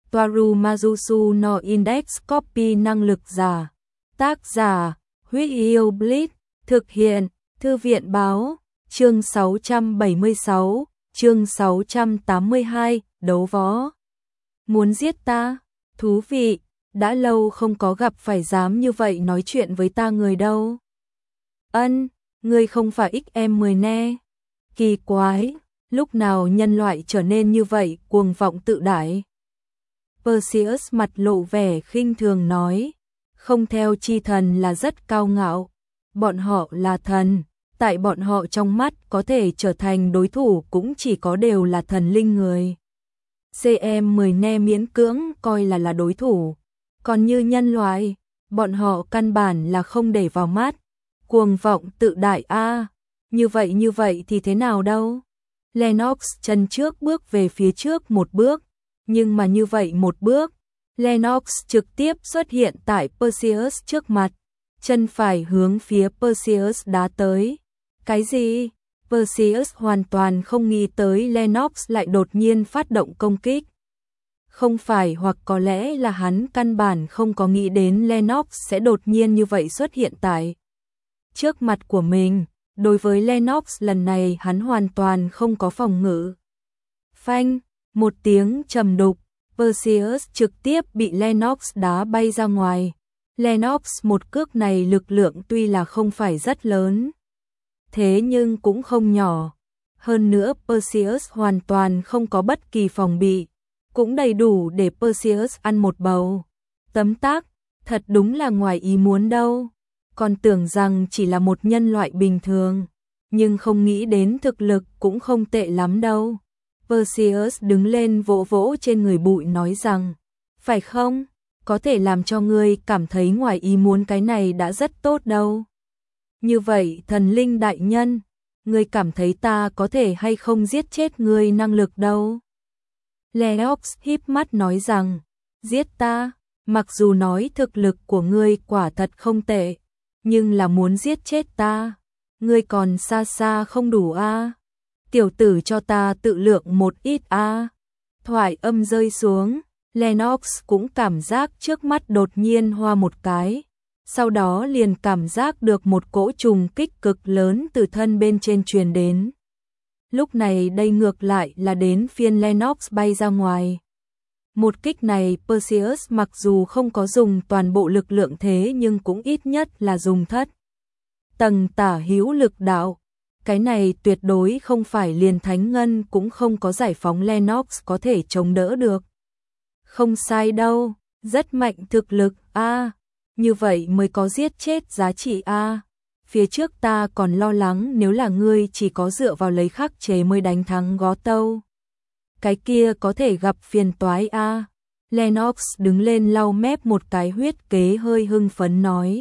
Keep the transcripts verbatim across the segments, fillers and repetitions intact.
Toaru Majusu no Index Copy năng lực giả. Tác giả, Huyết Yêu Blitz, thực hiện, Thư viện báo, chương sáu trăm bảy mươi sáu, chương sáu trăm tám mươi hai, đấu võ. Muốn giết ta? Thú vị, đã lâu không có gặp phải dám như vậy nói chuyện với ta người đâu. Ân, ngươi không phải ích em mười nè. Kỳ quái, lúc nào nhân loại trở nên như vậy, cuồng vọng tự đại. Perseus mặt lộ vẻ khinh thường nói, không theo chi thần là rất cao ngạo, bọn họ là thần, tại bọn họ trong mắt có thể trở thành đối thủ cũng chỉ có đều là thần linh người. xê em mười ne miễn cưỡng coi là là đối thủ, còn như nhân loại, bọn họ căn bản là không để vào mắt, cuồng vọng tự đại a, à, như vậy như vậy thì thế nào đâu. Lennox chân trước bước về phía trước một bước, nhưng mà như vậy một bước, Lennox trực tiếp xuất hiện tại Perseus trước mặt, chân phải hướng phía Perseus đá tới. Cái gì? Perseus hoàn toàn không nghĩ tới Lennox lại đột nhiên phát động công kích. Không phải, hoặc có lẽ là hắn căn bản không có nghĩ đến Lennox sẽ đột nhiên như vậy xuất hiện tại trước mặt của mình. Đối với Lennox lần này hắn hoàn toàn không có phòng ngự. Phanh, một tiếng trầm đục, Perseus trực tiếp bị Lennox đá bay ra ngoài. Lennox một cước này lực lượng tuy là không phải rất lớn, thế nhưng cũng không nhỏ. Hơn nữa Perseus hoàn toàn không có bất kỳ phòng bị, cũng đầy đủ để Perseus ăn một bầu. Tấm tắc, thật đúng là ngoài ý muốn đâu. Còn tưởng rằng chỉ là một nhân loại bình thường, nhưng không nghĩ đến thực lực cũng không tệ lắm đâu. Perseus đứng lên vỗ vỗ trên người bụi nói rằng, phải không, có thể làm cho ngươi cảm thấy ngoài ý muốn cái này đã rất tốt đâu. Như vậy thần linh đại nhân, ngươi cảm thấy ta có thể hay không giết chết ngươi năng lực đâu. Lennox híp mắt nói rằng, giết ta, mặc dù nói thực lực của ngươi quả thật không tệ, nhưng là muốn giết chết ta, ngươi còn xa xa không đủ a. À. Tiểu tử cho ta tự lượng một ít a. À. Thoại âm rơi xuống, Lennox cũng cảm giác trước mắt đột nhiên hoa một cái, sau đó liền cảm giác được một cỗ trùng kích cực lớn từ thân bên trên truyền đến. Lúc này đây ngược lại là đến phiên Lennox bay ra ngoài. Một kích này Perseus mặc dù không có dùng toàn bộ lực lượng thế nhưng cũng ít nhất là dùng thất tầng tả hữu lực đạo. Cái này tuyệt đối không phải liền thánh ngân cũng không có giải phóng Lennox có thể chống đỡ được. Không sai đâu, rất mạnh thực lực a, à, như vậy mới có giết chết giá trị a. À. Phía trước ta còn lo lắng nếu là ngươi chỉ có dựa vào lấy khắc chế mới đánh thắng Gó Tâu, cái kia có thể gặp phiền toái a. À. Lennox đứng lên lau mép một cái huyết kế hơi hưng phấn nói.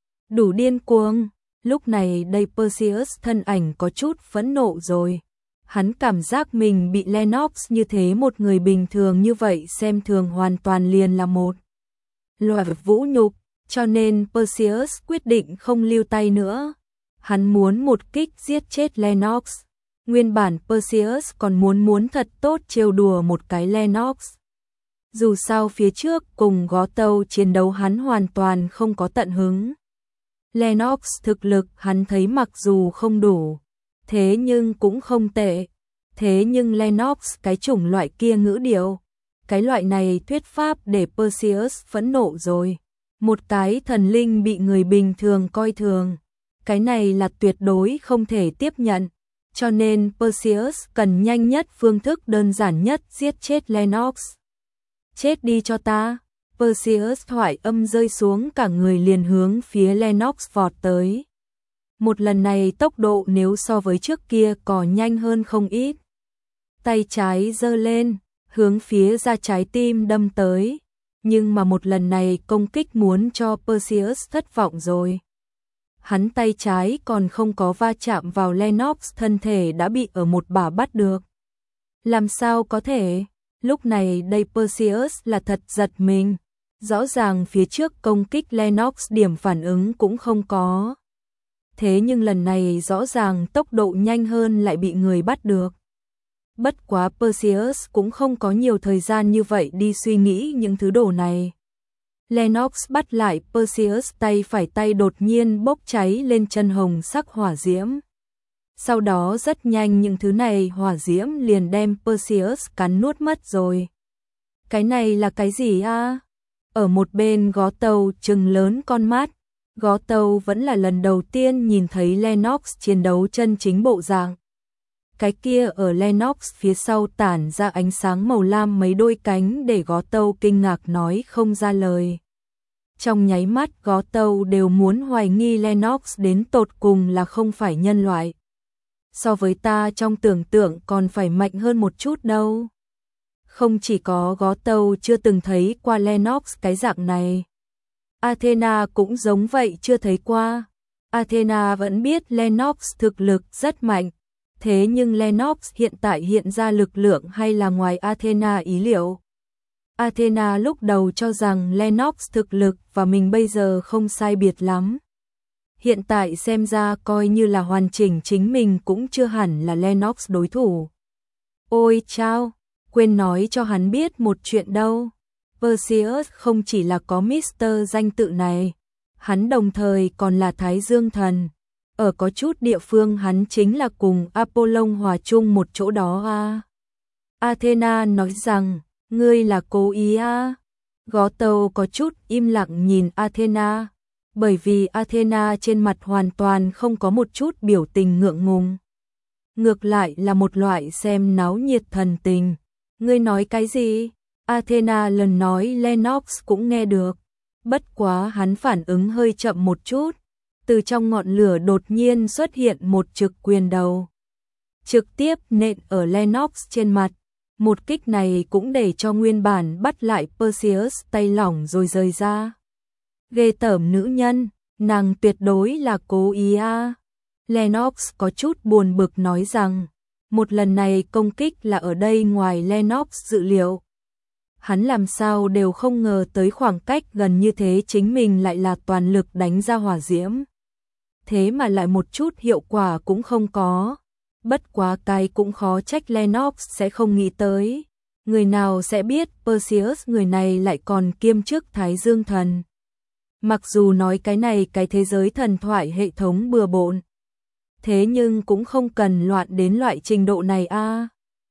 Đủ điên cuồng, lúc này đây Perseus thân ảnh có chút phẫn nộ rồi. Hắn cảm giác mình bị Lennox như thế một người bình thường như vậy xem thường hoàn toàn liền là một loại vũ nhục, cho nên Perseus quyết định không lưu tay nữa. Hắn muốn một kích giết chết Lennox. Nguyên bản Perseus còn muốn muốn thật tốt trêu đùa một cái Lennox. Dù sao phía trước cùng Gó Tâu chiến đấu hắn hoàn toàn không có tận hứng. Lennox thực lực hắn thấy mặc dù không đủ, thế nhưng cũng không tệ. Thế nhưng Lennox cái chủng loại kia ngữ điệu, cái loại này thuyết pháp để Perseus phẫn nộ rồi. Một cái thần linh bị người bình thường coi thường, cái này là tuyệt đối không thể tiếp nhận. Cho nên Perseus cần nhanh nhất phương thức đơn giản nhất giết chết Lennox. Chết đi cho ta. Perseus thoại âm rơi xuống cả người liền hướng phía Lennox vọt tới. Một lần này tốc độ nếu so với trước kia còn nhanh hơn không ít. Tay trái giơ lên, hướng phía ra trái tim đâm tới. Nhưng mà một lần này công kích muốn cho Perseus thất vọng rồi. Hắn tay trái còn không có va chạm vào Lennox, thân thể đã bị ở một bả bắt được. Làm sao có thể? Lúc này đây Perseus là thật giật mình. Rõ ràng phía trước công kích Lennox điểm phản ứng cũng không có. Thế nhưng lần này rõ ràng tốc độ nhanh hơn lại bị người bắt được. Bất quá Perseus cũng không có nhiều thời gian như vậy đi suy nghĩ những thứ đồ này. Lennox bắt lại Perseus, tay phải tay đột nhiên bốc cháy lên chân hồng sắc hỏa diễm. Sau đó rất nhanh những thứ này hỏa diễm liền đem Perseus cắn nuốt mất rồi. Cái này là cái gì a? Ở một bên Gó Tâu trừng lớn con mắt. Gó Tâu vẫn là lần đầu tiên nhìn thấy Lennox chiến đấu chân chính bộ dạng. Cái kia ở Lennox phía sau tản ra ánh sáng màu lam mấy đôi cánh để Gó Tâu kinh ngạc nói không ra lời. Trong nháy mắt Gó Tâu đều muốn hoài nghi Lennox đến tột cùng là không phải nhân loại. So với ta trong tưởng tượng còn phải mạnh hơn một chút đâu. Không chỉ có Gó Tâu chưa từng thấy qua Lennox cái dạng này. Athena cũng giống vậy chưa thấy qua. Athena vẫn biết Lennox thực lực rất mạnh. Thế nhưng Lennox hiện tại hiện ra lực lượng hay là ngoài Athena ý liệu. Athena lúc đầu cho rằng Lennox thực lực và mình bây giờ không sai biệt lắm. Hiện tại xem ra coi như là hoàn chỉnh chính mình cũng chưa hẳn là Lennox đối thủ. Ôi chao, quên nói cho hắn biết một chuyện đâu. Perseus không chỉ là có Mister danh tự này, hắn đồng thời còn là Thái Dương Thần. Ở có chút địa phương hắn chính là cùng Apollon hòa chung một chỗ đó a. Athena nói rằng, ngươi là cố ý a. Gó Tâu có chút im lặng nhìn Athena, bởi vì Athena trên mặt hoàn toàn không có một chút biểu tình ngượng ngùng. Ngược lại là một loại xem náo nhiệt thần tình. Ngươi nói cái gì? Athena lần nói Lennox cũng nghe được. Bất quá hắn phản ứng hơi chậm một chút. Từ trong ngọn lửa đột nhiên xuất hiện một trực quyền đầu. Trực tiếp nện ở Lennox trên mặt. Một kích này cũng để cho nguyên bản bắt lại Perseus tay lỏng rồi rời ra. Ghê tởm nữ nhân, nàng tuyệt đối là cố ý a. Lennox có chút buồn bực nói rằng, một lần này công kích là ở đây ngoài Lennox dự liệu. Hắn làm sao đều không ngờ tới khoảng cách gần như thế chính mình lại là toàn lực đánh ra hỏa diễm. Thế mà lại một chút hiệu quả cũng không có. Bất quá cái cũng khó trách Lennox sẽ không nghĩ tới. Người nào sẽ biết Perseus người này lại còn kiêm chức Thái Dương Thần. Mặc dù nói cái này cái thế giới thần thoại hệ thống bừa bộn. Thế nhưng cũng không cần loạn đến loại trình độ này a. À.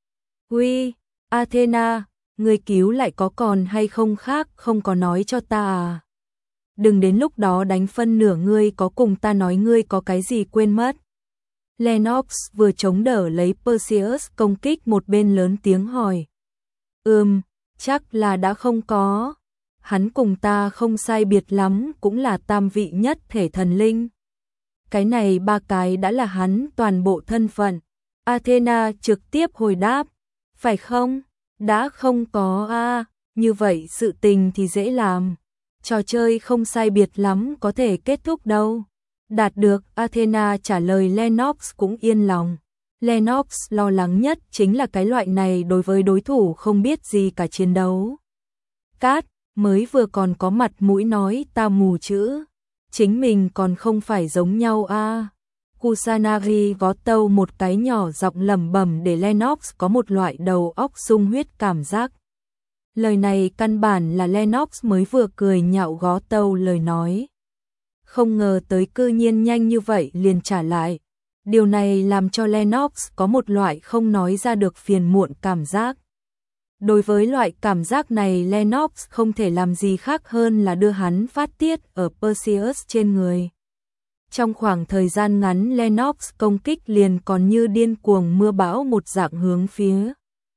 Uy, Athena, người cứu lại có còn hay không khác không có nói cho ta à. Đừng đến lúc đó đánh phân nửa ngươi có cùng ta nói ngươi có cái gì quên mất. Lennox vừa chống đỡ lấy Perseus công kích một bên lớn tiếng hỏi. Ừm, chắc là đã không có. Hắn cùng ta không sai biệt lắm cũng là tam vị nhất thể thần linh. Cái này ba cái đã là hắn toàn bộ thân phận. Athena trực tiếp hồi đáp. Phải không? Đã không có a. À, như vậy sự tình thì dễ làm. Trò chơi không sai biệt lắm có thể kết thúc đâu. Đạt được Athena trả lời Lennox cũng yên lòng. Lennox lo lắng nhất chính là cái loại này đối với đối thủ không biết gì cả chiến đấu. Cát mới vừa còn có mặt mũi nói ta mù chữ. Chính mình còn không phải giống nhau a. À. Kusanagi Gó Tâu một cái nhỏ giọng lẩm bẩm để Lennox có một loại đầu óc sung huyết cảm giác. Lời này căn bản là Lennox mới vừa cười nhạo Gó Tâu lời nói. Không ngờ tới cư nhiên nhanh như vậy liền trả lại. Điều này làm cho Lennox có một loại không nói ra được phiền muộn cảm giác. Đối với loại cảm giác này Lennox không thể làm gì khác hơn là đưa hắn phát tiết ở Perseus trên người. Trong khoảng thời gian ngắn Lennox công kích liền còn như điên cuồng mưa bão một dạng hướng phía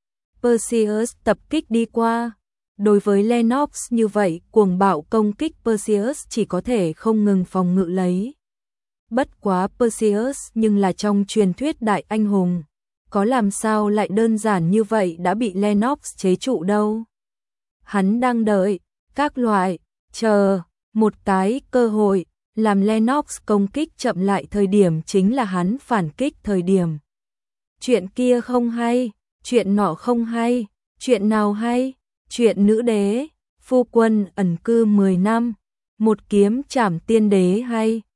Perseus tập kích đi qua. Đối với Lennox như vậy cuồng bạo công kích Perseus chỉ có thể không ngừng phòng ngự lấy. Bất quá Perseus nhưng là trong truyền thuyết đại anh hùng. Có làm sao lại đơn giản như vậy đã bị Lennox chế trụ đâu. Hắn đang đợi, các loại, chờ, một cái cơ hội, làm Lennox công kích chậm lại thời điểm chính là hắn phản kích thời điểm. Chuyện kia không hay, chuyện nọ không hay, chuyện nào hay, chuyện nữ đế, phu quân ẩn cư mười năm, một kiếm trảm tiên đế hay,